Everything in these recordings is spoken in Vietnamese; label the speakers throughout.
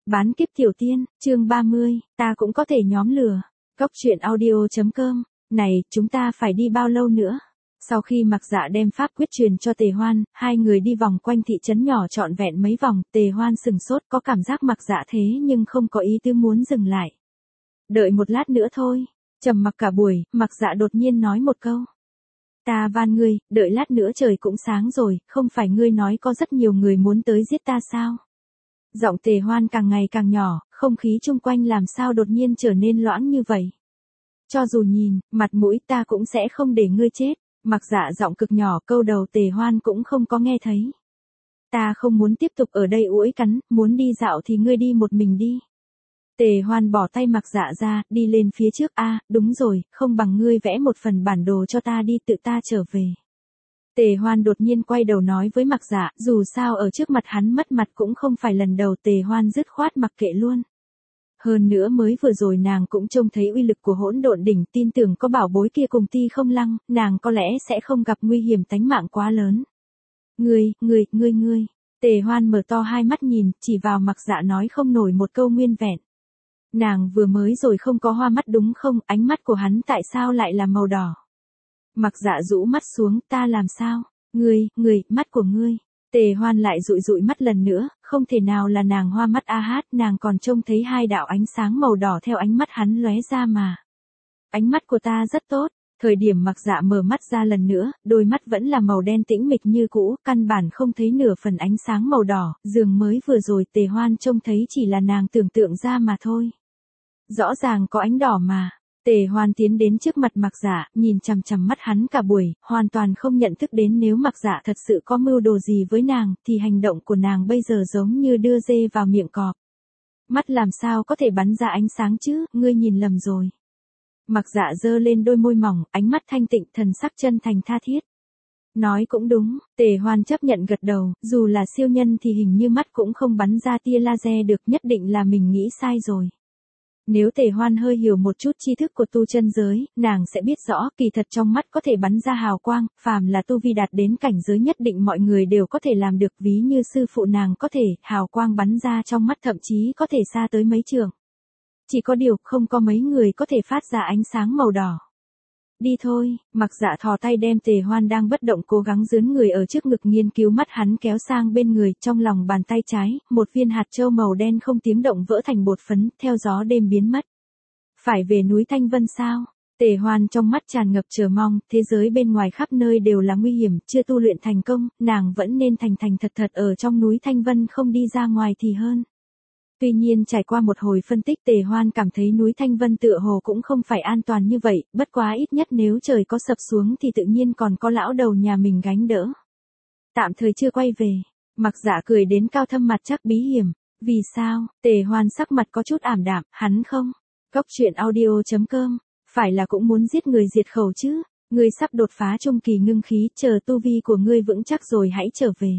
Speaker 1: Bán kiếp tiểu tiên, chương 30, ta cũng có thể nhóm lừa. Cốc truyện audio.com, này, chúng ta phải đi bao lâu nữa? Sau khi Mặc Dạ đem pháp quyết truyền cho Tề Hoan, hai người đi vòng quanh thị trấn nhỏ trọn vẹn mấy vòng, Tề Hoan sừng sốt có cảm giác Mặc Dạ thế nhưng không có ý tư muốn dừng lại. Đợi một lát nữa thôi, trầm mặc cả buổi, Mặc Dạ đột nhiên nói một câu. Ta van ngươi, đợi lát nữa trời cũng sáng rồi, không phải ngươi nói có rất nhiều người muốn tới giết ta sao? Giọng Tề Hoan càng ngày càng nhỏ, không khí chung quanh làm sao đột nhiên trở nên loãng như vậy. Cho dù nhìn, mặt mũi ta cũng sẽ không để ngươi chết. Mặc Dạ giọng cực nhỏ, câu đầu Tề Hoan cũng không có nghe thấy. Ta không muốn tiếp tục ở đây uỗi cắn, muốn đi dạo thì ngươi đi một mình đi. Tề Hoan bỏ tay Mặc Dạ ra, đi lên phía trước. Đúng rồi, không bằng ngươi vẽ một phần bản đồ cho ta đi, tự ta trở về. Tề Hoan đột nhiên quay đầu nói với Mặc Dạ, dù sao ở trước mặt hắn mất mặt cũng không phải lần đầu. Tề Hoan dứt khoát mặc kệ luôn. Hơn nữa mới vừa rồi nàng cũng trông thấy uy lực của Hỗn Độn Đỉnh, tin tưởng có bảo bối kia cùng Ti Không Lăng, nàng có lẽ sẽ không gặp nguy hiểm tánh mạng quá lớn. Ngươi. Tề Hoan mở to hai mắt nhìn, chỉ vào Mặc Dạ nói không nổi một câu nguyên vẹn. Nàng vừa mới rồi không có hoa mắt đúng không, ánh mắt của hắn tại sao lại là màu đỏ? Mặc Dạ rũ mắt xuống, ta làm sao? Ngươi, mắt của ngươi. Tề Hoan lại dụi mắt lần nữa, không thể nào là nàng hoa mắt nàng còn trông thấy hai đạo ánh sáng màu đỏ theo ánh mắt hắn lóe ra mà. Ánh mắt của ta rất tốt. Thời điểm Mặc Dạ mở mắt ra lần nữa, đôi mắt vẫn là màu đen tĩnh mịch như cũ, căn bản không thấy nửa phần ánh sáng màu đỏ, dường mới vừa rồi Tề Hoan trông thấy chỉ là nàng tưởng tượng ra mà thôi. Rõ ràng có ánh đỏ mà. Tề Hoan tiến đến trước mặt Mặc Dạ, nhìn chằm chằm mắt hắn cả buổi, hoàn toàn không nhận thức đến nếu Mặc Dạ thật sự có mưu đồ gì với nàng, thì hành động của nàng bây giờ giống như đưa dê vào miệng cọp. Mắt làm sao có thể bắn ra ánh sáng chứ, ngươi nhìn lầm rồi. Mặc Dạ giơ lên đôi môi mỏng, ánh mắt thanh tịnh, thần sắc chân thành tha thiết. Nói cũng đúng, Tề Hoan chấp nhận gật đầu, dù là siêu nhân thì hình như mắt cũng không bắn ra tia laser được, nhất định là mình nghĩ sai rồi. Nếu Tề Hoan hơi hiểu một chút tri thức của tu chân giới, nàng sẽ biết rõ kỳ thật trong mắt có thể bắn ra hào quang, phàm là tu vi đạt đến cảnh giới nhất định mọi người đều có thể làm được, ví như sư phụ nàng có thể, hào quang bắn ra trong mắt thậm chí có thể xa tới mấy trượng. Chỉ có điều không có mấy người có thể phát ra ánh sáng màu đỏ. Đi thôi, Mặc Dạ thò tay đem Tề Hoan đang bất động cố gắng dướn người ở trước ngực nghiên cứu mắt hắn kéo sang bên người, trong lòng bàn tay trái, một viên hạt châu màu đen không tiếng động vỡ thành bột phấn, theo gió đêm biến mất. Phải về núi Thanh Vân sao? Tề Hoan trong mắt tràn ngập chờ mong, thế giới bên ngoài khắp nơi đều là nguy hiểm, chưa tu luyện thành công, nàng vẫn nên thành thật ở trong núi Thanh Vân không đi ra ngoài thì hơn. Tuy nhiên trải qua một hồi phân tích Tề Hoan cảm thấy núi Thanh Vân tựa hồ cũng không phải an toàn như vậy, bất quá ít nhất nếu trời có sập xuống thì tự nhiên còn có lão đầu nhà mình gánh đỡ. Tạm thời chưa quay về, Mặc Dạ cười đến cao thâm mặt chắc bí hiểm. Vì sao? Tề Hoan sắc mặt có chút ảm đạm, hắn không. Cốc truyện audio.com, phải là cũng muốn giết người diệt khẩu chứ, ngươi sắp đột phá trung kỳ ngưng khí, chờ tu vi của ngươi vững chắc rồi hãy trở về.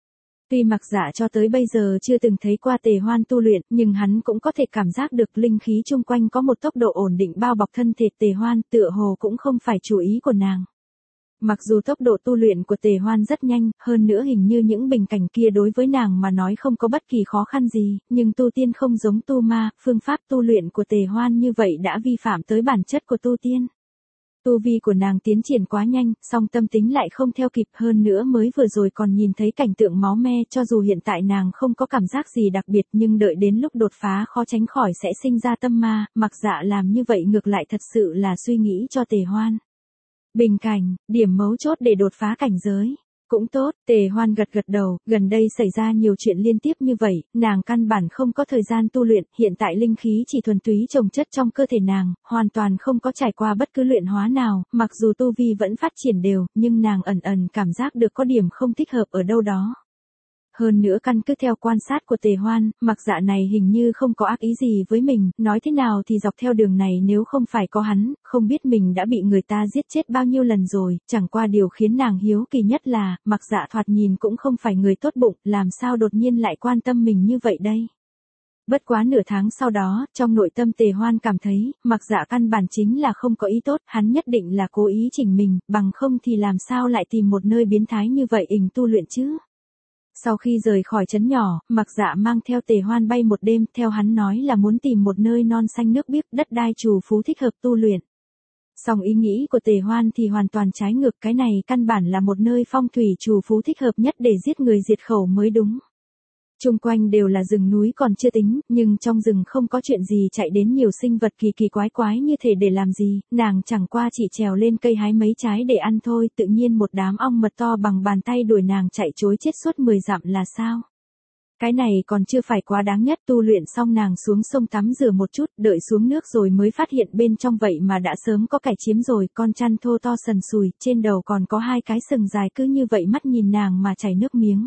Speaker 1: Tuy Mặc Dạ cho tới bây giờ chưa từng thấy qua Tề Hoan tu luyện, nhưng hắn cũng có thể cảm giác được linh khí chung quanh có một tốc độ ổn định bao bọc thân thể Tề Hoan, tựa hồ cũng không phải chủ ý của nàng. Mặc dù tốc độ tu luyện của Tề Hoan rất nhanh, hơn nữa hình như những bình cảnh kia đối với nàng mà nói không có bất kỳ khó khăn gì, nhưng tu tiên không giống tu ma, phương pháp tu luyện của Tề Hoan như vậy đã vi phạm tới bản chất của tu tiên. Tu vi của nàng tiến triển quá nhanh, song tâm tính lại không theo kịp, hơn nữa mới vừa rồi còn nhìn thấy cảnh tượng máu me, cho dù hiện tại nàng không có cảm giác gì đặc biệt nhưng đợi đến lúc đột phá khó tránh khỏi sẽ sinh ra tâm ma, Mặc Dạ làm như vậy ngược lại thật sự là suy nghĩ cho Tề Hoan. Bình cảnh, điểm mấu chốt để đột phá cảnh giới. Cũng tốt, Tề Hoan gật đầu, gần đây xảy ra nhiều chuyện liên tiếp như vậy, nàng căn bản không có thời gian tu luyện, hiện tại linh khí chỉ thuần túy trồng chất trong cơ thể nàng, hoàn toàn không có trải qua bất cứ luyện hóa nào, mặc dù tu vi vẫn phát triển đều, nhưng nàng ẩn cảm giác được có điểm không thích hợp ở đâu đó. Hơn nữa căn cứ theo quan sát của Tề Hoan, Mặc Dạ này hình như không có ác ý gì với mình, nói thế nào thì dọc theo đường này nếu không phải có hắn, không biết mình đã bị người ta giết chết bao nhiêu lần rồi, chẳng qua điều khiến nàng hiếu kỳ nhất là, Mặc Dạ thoạt nhìn cũng không phải người tốt bụng, làm sao đột nhiên lại quan tâm mình như vậy đây. Bất quá nửa tháng sau đó, trong nội tâm Tề Hoan cảm thấy, Mặc Dạ căn bản chính là không có ý tốt, hắn nhất định là cố ý chỉnh mình, bằng không thì làm sao lại tìm một nơi biến thái như vậy tu luyện chứ. Sau khi rời khỏi trấn nhỏ, Mặc Dạ mang theo Tề Hoan bay một đêm, theo hắn nói là muốn tìm một nơi non xanh nước biếc, đất đai trù phú thích hợp tu luyện. Song ý nghĩ của Tề Hoan thì hoàn toàn trái ngược, cái này căn bản là một nơi phong thủy trù phú thích hợp nhất để giết người diệt khẩu mới đúng. Chung quanh đều là rừng núi còn chưa tính, nhưng trong rừng không có chuyện gì chạy đến nhiều sinh vật kỳ kỳ quái quái như thể để làm gì, nàng chẳng qua chỉ trèo lên cây hái mấy trái để ăn thôi, tự nhiên một đám ong mật to bằng bàn tay đuổi nàng chạy trối chết suốt 10 dặm là sao? Cái này còn chưa phải quá đáng nhất, tu luyện xong nàng xuống sông tắm rửa một chút, đợi xuống nước rồi mới phát hiện bên trong vậy mà đã sớm có kẻ chiếm rồi, con chăn thô to sần sùi, trên đầu còn có 2 cái sừng dài cứ như vậy mắt nhìn nàng mà chảy nước miếng.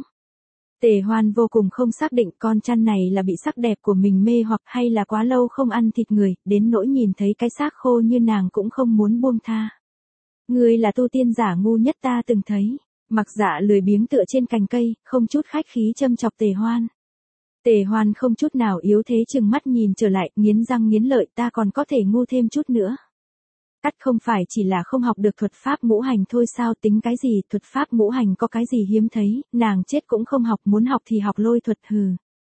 Speaker 1: Tề Hoan vô cùng không xác định con chăn này là bị sắc đẹp của mình mê hoặc hay là quá lâu không ăn thịt người, đến nỗi nhìn thấy cái xác khô như nàng cũng không muốn buông tha. Ngươi là tu tiên giả ngu nhất ta từng thấy. Mặc Dạ lười biếng tựa trên cành cây, không chút khách khí châm chọc Tề Hoan. Tề Hoan không chút nào yếu thế chừng mắt nhìn trở lại, nghiến răng nghiến lợi, ta còn có thể ngu thêm chút nữa. Cắt không phải chỉ là không học được thuật pháp ngũ hành thôi sao, tính cái gì, thuật pháp ngũ hành có cái gì hiếm thấy, nàng chết cũng không học, muốn học thì học lôi thuật hừ.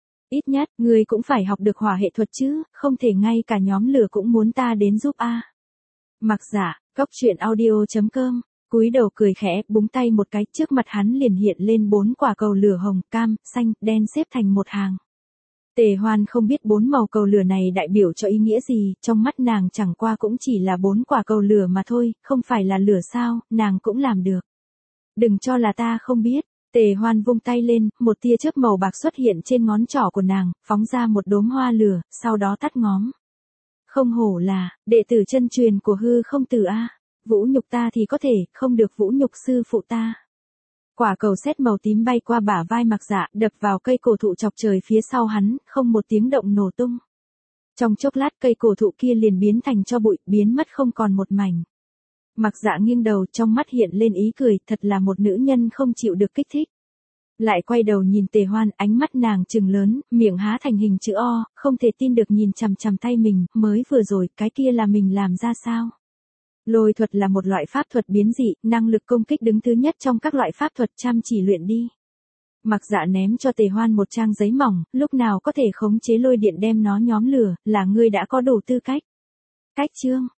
Speaker 1: Ít nhất, ngươi cũng phải học được hỏa hệ thuật chứ, không thể ngay cả nhóm lửa cũng muốn ta đến giúp a. Mặc Dạ, Cốc.audio.com, cúi đầu cười khẽ, búng tay một cái, trước mặt hắn liền hiện lên 4 quả cầu lửa hồng, cam, xanh, đen xếp thành một hàng. Tề Hoan không biết 4 màu cầu lửa này đại biểu cho ý nghĩa gì, trong mắt nàng chẳng qua cũng chỉ là 4 quả cầu lửa mà thôi, không phải là lửa sao, nàng cũng làm được. Đừng cho là ta không biết. Tề Hoan vung tay lên, một tia chớp màu bạc xuất hiện trên ngón trỏ của nàng, phóng ra một đốm hoa lửa, sau đó tắt ngóm. Không hổ là đệ tử chân truyền của Hư Không Tử a, vũ nhục ta thì có thể, không được vũ nhục sư phụ ta. Quả cầu sét màu tím bay qua bả vai Mặc Dạ, đập vào cây cổ thụ chọc trời phía sau hắn, không một tiếng động nổ tung. Trong chốc lát cây cổ thụ kia liền biến thành tro bụi, biến mất không còn một mảnh. Mặc Dạ nghiêng đầu, trong mắt hiện lên ý cười, thật là một nữ nhân không chịu được kích thích. Lại quay đầu nhìn Tề Hoan, ánh mắt nàng trừng lớn, miệng há thành hình chữ O, không thể tin được nhìn chằm chằm tay mình, mới vừa rồi, cái kia là mình làm ra sao? Lôi thuật là một loại pháp thuật biến dị, năng lực công kích đứng thứ nhất trong các loại pháp thuật, chăm chỉ luyện đi. Mặc Dạ ném cho Tề Hoan một trang giấy mỏng, lúc nào có thể khống chế lôi điện đem nó nhóm lửa, là ngươi đã có đủ tư cách. Cách chương